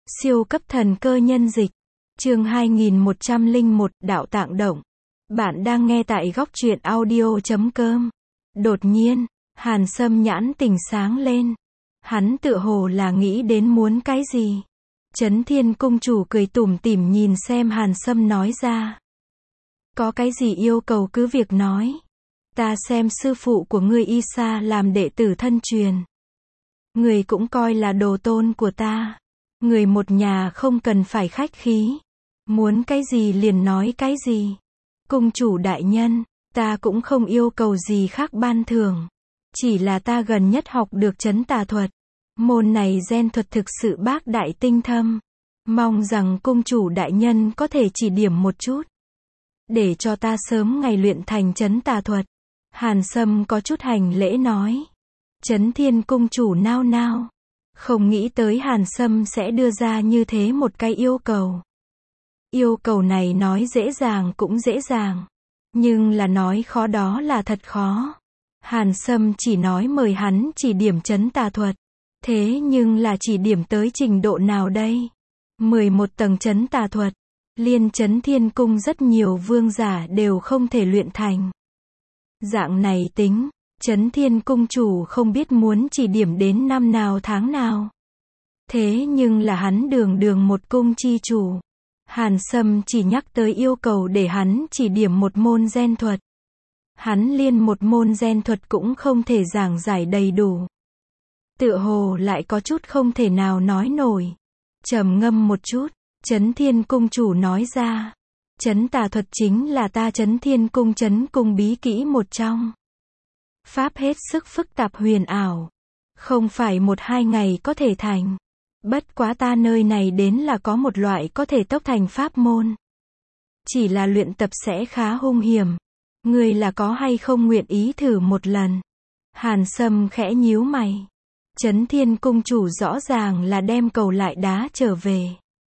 Siêu cấp thần cơ nhân dịch. Chương 2101, Đạo Tạng Động. Bạn đang nghe tại góc truyện audio.com. Đột nhiên, Hàn Sâm nhãn tỉnh sáng lên. Hắn tựa hồ là nghĩ đến muốn cái gì. Chấn Thiên cung chủ cười tủm tỉm nhìn xem Hàn Sâm nói ra. Có cái gì yêu cầu cứ việc nói. Ta xem sư phụ của ngươi Y Sa làm đệ tử thân truyền. Người cũng coi là đồ tôn của ta. Người một nhà không cần phải khách khí. Muốn cái gì liền nói cái gì. Cung chủ đại nhân, ta cũng không yêu cầu gì khác ban thưởng. Chỉ là ta gần nhất học được trấn tà thuật. Môn này gen thuật thực sự bác đại tinh thâm. Mong rằng cung chủ đại nhân có thể chỉ điểm một chút. Để cho ta sớm ngày luyện thành trấn tà thuật. Hàn Sâm có chút hành lễ nói. Chấn Thiên cung chủ nao nao. Không nghĩ tới Hàn Sâm sẽ đưa ra như thế một cái yêu cầu. Yêu cầu này nói dễ dàng cũng dễ dàng. Nhưng là nói khó đó là thật khó. Hàn Sâm chỉ nói mời hắn chỉ điểm trấn tà thuật. Thế nhưng là chỉ điểm tới trình độ nào đây? 11 tầng trấn tà thuật. Liên Chấn Thiên cung rất nhiều vương giả đều không thể luyện thành. Dạng này tính. Chấn Thiên cung chủ không biết muốn chỉ điểm đến năm nào tháng nào. Thế nhưng là hắn đường một cung chi chủ. Hàn Sâm chỉ nhắc tới yêu cầu để hắn chỉ điểm một môn gen thuật. Hắn liên một môn gen thuật cũng không thể giảng giải đầy đủ. Tựa hồ lại có chút không thể nào nói nổi. Trầm ngâm một chút, Chấn Thiên cung chủ nói ra. Trấn tà thuật chính là ta Chấn Thiên cung trấn cung bí kỹ một trong. Pháp hết sức phức tạp huyền ảo. Không phải 1-2 ngày có thể thành. Bất quá ta nơi này đến là có một loại có thể tốc thành pháp môn. Chỉ là luyện tập sẽ khá hung hiểm. Người là có hay không nguyện ý thử một lần? Hàn Sâm khẽ nhíu mày. Chấn Thiên cung chủ rõ ràng là đem cầu lại đá trở về.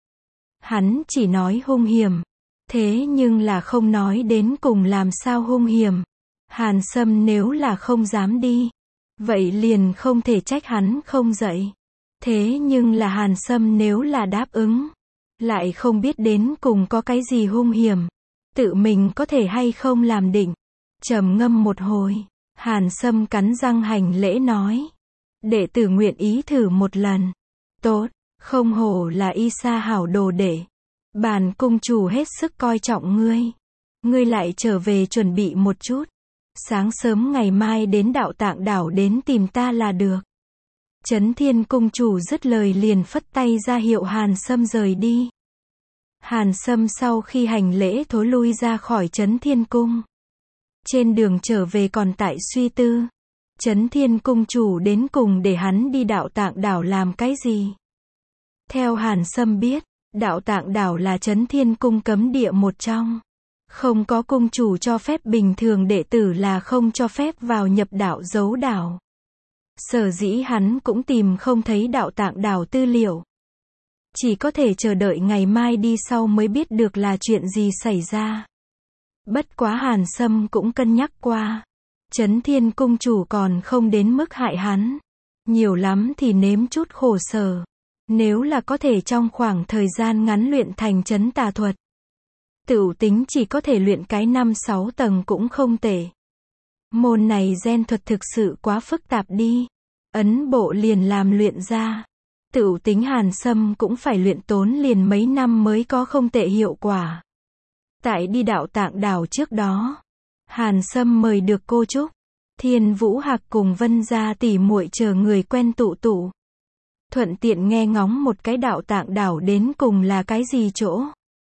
Hắn chỉ nói hung hiểm. Thế nhưng là không nói đến cùng làm sao hung hiểm. Hàn Sâm nếu là không dám đi, vậy liền không thể trách hắn không dậy. Thế nhưng là Hàn Sâm nếu là đáp ứng, lại không biết đến cùng có cái gì hung hiểm. Tự mình có thể hay không làm định. Trầm ngâm một hồi, Hàn Sâm cắn răng hành lễ nói. Đệ tử nguyện ý thử một lần. Tốt, không hổ là Y Sa hảo đồ đệ. Bản cung chủ hết sức coi trọng ngươi. Ngươi lại trở về chuẩn bị một chút. Sáng sớm ngày mai đến Đạo Tạng đảo đến tìm ta là được. Chấn Thiên cung chủ dứt lời liền phất tay ra hiệu Hàn Sâm rời đi. Hàn Sâm sau khi hành lễ thối lui ra khỏi Chấn Thiên cung. Trên đường trở về còn tại suy tư. Chấn Thiên cung chủ đến cùng để hắn đi Đạo Tạng đảo làm cái gì? Theo Hàn Sâm biết, Đạo Tạng đảo là Chấn Thiên cung cấm địa một trong. Không có cung chủ cho phép bình thường đệ tử là không cho phép vào nhập đạo giấu đảo. Sở dĩ hắn cũng tìm không thấy Đạo Tạng đảo tư liệu. Chỉ có thể chờ đợi ngày mai đi sau mới biết được là chuyện gì xảy ra. Bất quá Hàn Sâm cũng cân nhắc qua. Chấn Thiên cung chủ còn không đến mức hại hắn. Nhiều lắm thì nếm chút khổ sở. Nếu là có thể trong khoảng thời gian ngắn luyện thành trấn tà thuật. Tựu tính chỉ có thể luyện cái 5-6 tầng cũng không tệ. Môn này gen thuật thực sự quá phức tạp đi. Ấn bộ liền làm luyện ra. Tựu tính Hàn Sâm cũng phải luyện tốn liền mấy năm mới có không tệ hiệu quả. Tại đi Đạo Tạng đảo trước đó, Hàn Sâm mời được cô Trúc, Thiên Vũ Hạc cùng Vân gia tỷ muội chờ người quen tụ tụ. Thuận tiện nghe ngóng một cái Đạo Tạng đảo đến cùng là cái gì chỗ.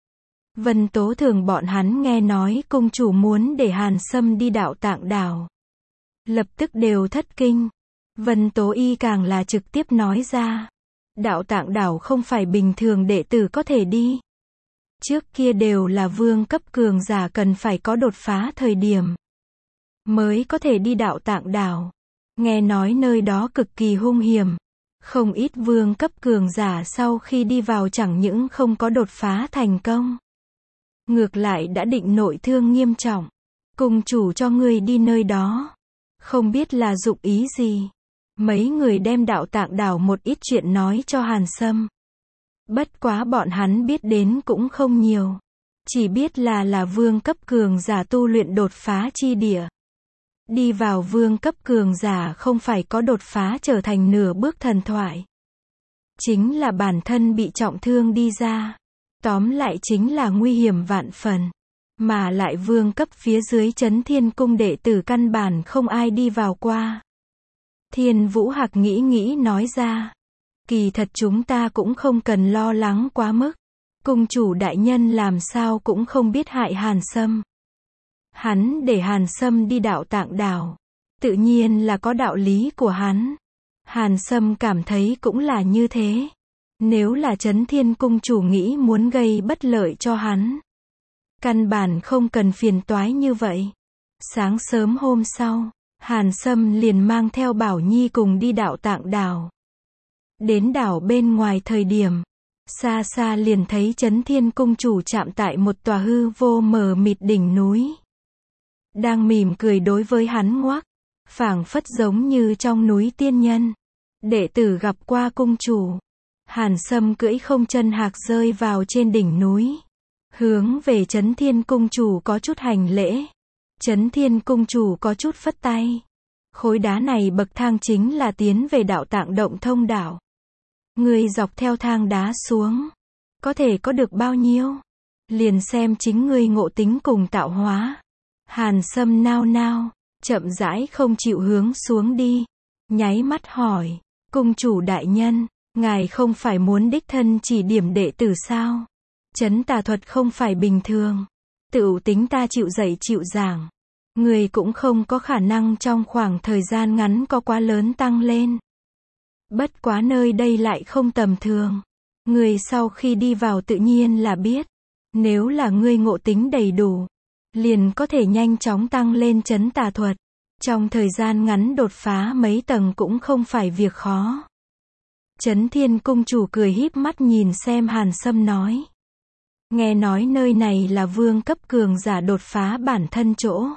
Vân Tố Thường bọn hắn nghe nói cung chủ muốn để Hàn Sâm đi Đạo Tạng đảo. Lập tức đều thất kinh. Vân Tố Y càng là trực tiếp nói ra. Đạo Tạng đảo không phải bình thường đệ tử có thể đi. Trước kia đều là vương cấp cường giả cần phải có đột phá thời điểm. Mới có thể đi Đạo Tạng đảo. Nghe nói nơi đó cực kỳ hung hiểm. Không ít vương cấp cường giả sau khi đi vào chẳng những không có đột phá thành công. Ngược lại đã định nội thương nghiêm trọng. Cung chủ cho ngươi đi nơi đó. Không biết là dụng ý gì. Mấy người đem Đạo Tạng đảo một ít chuyện nói cho Hàn Sâm. Bất quá bọn hắn biết đến cũng không nhiều. Chỉ biết là vương cấp cường giả tu luyện đột phá chi địa. Đi vào vương cấp cường giả không phải có đột phá trở thành nửa bước thần thoại. Chính là bản thân bị trọng thương đi ra. Tóm lại chính là nguy hiểm vạn phần. Mà lại vương cấp phía dưới Chấn Thiên Cung đệ tử căn bản không ai đi vào qua. Thiên Vũ Hạc nghĩ nói ra. Kỳ thật chúng ta cũng không cần lo lắng quá mức. Cung chủ đại nhân làm sao cũng không biết hại Hàn Sâm. Hắn để Hàn Sâm đi Đạo Tạng đảo. Tự nhiên là có đạo lý của hắn. Hàn Sâm cảm thấy cũng là như thế. Nếu là Chấn Thiên Cung chủ nghĩ muốn gây bất lợi cho hắn, căn bản không cần phiền toái như vậy. Sáng sớm hôm sau, Hàn Sâm liền mang theo Bảo Nhi cùng đi Đạo Tạng đảo. Đến đảo bên ngoài thời điểm, xa xa liền thấy Chấn Thiên Cung chủ chạm tại một tòa hư vô mờ mịt đỉnh núi. Đang mỉm cười đối với hắn ngoắc, phảng phất giống như trong núi tiên nhân. Đệ tử gặp qua cung chủ. Hàn Sâm cưỡi không chân hạc rơi vào trên đỉnh núi. Hướng về Chấn Thiên Cung chủ có chút hành lễ. Chấn Thiên Cung chủ có chút phất tay. Khối đá này bậc thang chính là tiến về Đạo Tạng động thông đạo. Ngươi dọc theo thang đá xuống, có thể có được bao nhiêu? Liền xem chính ngươi ngộ tính cùng tạo hóa. Hàn Sâm nao nao, chậm rãi không chịu hướng xuống đi. Nháy mắt hỏi, cung chủ đại nhân, ngài không phải muốn đích thân chỉ điểm đệ tử sao? Chấn tà thuật không phải bình thường. Tựu tính ta chịu dạy chịu giảng, người cũng không có khả năng trong khoảng thời gian ngắn có quá lớn tăng lên. Bất quá nơi đây lại không tầm thường. Người sau khi đi vào tự nhiên là biết. Nếu là ngươi ngộ tính đầy đủ, liền có thể nhanh chóng tăng lên chấn tà thuật. Trong thời gian ngắn đột phá mấy tầng cũng không phải việc khó. Chấn Thiên Cung chủ cười híp mắt nhìn xem Hàn Sâm nói. Nghe nói nơi này là vương cấp cường giả đột phá bản thân chỗ.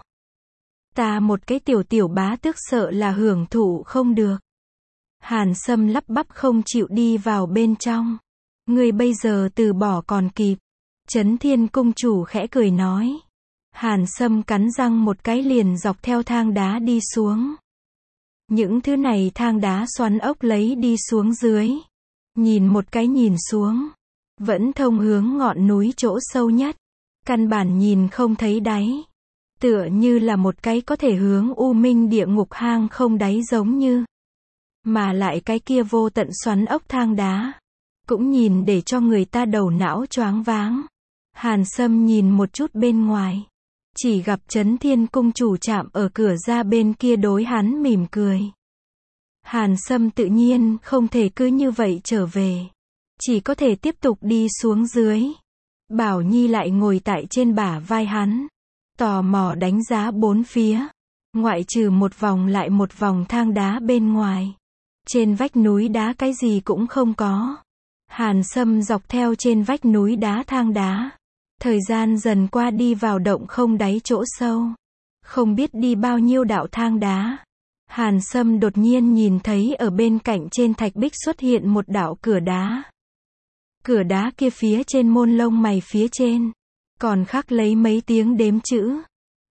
Ta một cái tiểu bá tước sợ là hưởng thụ không được. Hàn Sâm lắp bắp không chịu đi vào bên trong. Ngươi bây giờ từ bỏ còn kịp. Chấn Thiên Cung chủ khẽ cười nói. Hàn Sâm cắn răng một cái liền dọc theo thang đá đi xuống. Những thứ này thang đá xoắn ốc lấy đi xuống dưới. Nhìn một cái nhìn xuống. Vẫn thông hướng ngọn núi chỗ sâu nhất. Căn bản nhìn không thấy đáy. Tựa như là một cái có thể hướng u minh địa ngục hang không đáy giống như. Mà lại cái kia vô tận xoắn ốc thang đá. Cũng nhìn để cho người ta đầu não choáng váng. Hàn Sâm nhìn một chút bên ngoài. Chỉ gặp Chấn Thiên Cung chủ chạm ở cửa ra bên kia đối hắn mỉm cười. Hàn Sâm tự nhiên không thể cứ như vậy trở về. Chỉ có thể tiếp tục đi xuống dưới. Bảo Nhi lại ngồi tại trên bả vai hắn. Tò mò đánh giá bốn phía. Ngoại trừ một vòng lại một vòng thang đá bên ngoài. Trên vách núi đá cái gì cũng không có. Hàn Sâm dọc theo trên vách núi đá thang đá. Thời gian dần qua đi vào động không đáy chỗ sâu. Không biết đi bao nhiêu đạo thang đá. Hàn Sâm đột nhiên nhìn thấy ở bên cạnh trên thạch bích xuất hiện một đạo cửa đá. Cửa đá kia phía trên môn lông mày phía trên. Còn khắc lấy mấy tiếng đếm chữ.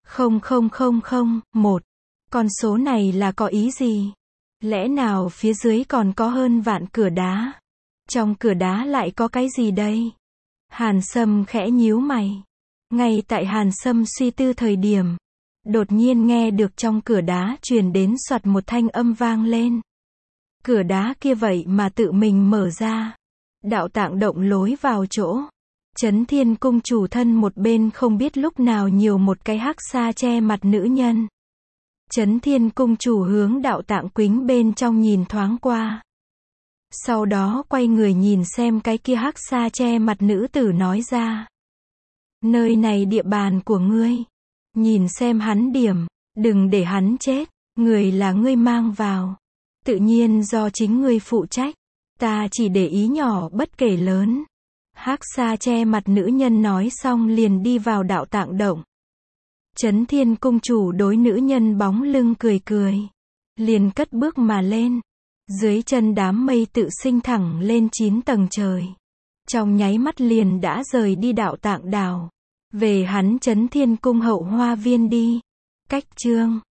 0001. Con số này là có ý gì? Lẽ nào phía dưới còn có hơn vạn cửa đá? Trong cửa đá lại có cái gì đây? Hàn Sâm khẽ nhíu mày. Ngay tại Hàn Sâm suy tư thời điểm, đột nhiên nghe được trong cửa đá truyền đến soạt một thanh âm vang lên. Cửa đá kia vậy mà tự mình mở ra. Đạo Tạng động lối vào chỗ. Chấn Thiên Cung chủ thân một bên không biết lúc nào nhiều một cái hắc sa che mặt nữ nhân. Chấn Thiên Cung chủ hướng Đạo Tạng quính bên trong nhìn thoáng qua. Sau đó quay người nhìn xem cái kia hắc sa che mặt nữ tử nói ra. Nơi này địa bàn của ngươi. Nhìn xem hắn điểm, đừng để hắn chết, người là ngươi mang vào. Tự nhiên do chính ngươi phụ trách, ta chỉ để ý nhỏ bất kể lớn. Hắc sa che mặt nữ nhân nói xong liền đi vào Đạo Tạng động. Chấn Thiên Cung chủ đối nữ nhân bóng lưng cười cười. Liền cất bước mà lên. Dưới chân đám mây tự sinh thẳng lên 9 tầng trời. trong nháy mắt liền đã rời đi Đạo Tạng Đảo. Về hắn Chấn Thiên Cung hậu hoa viên đi. Cách chương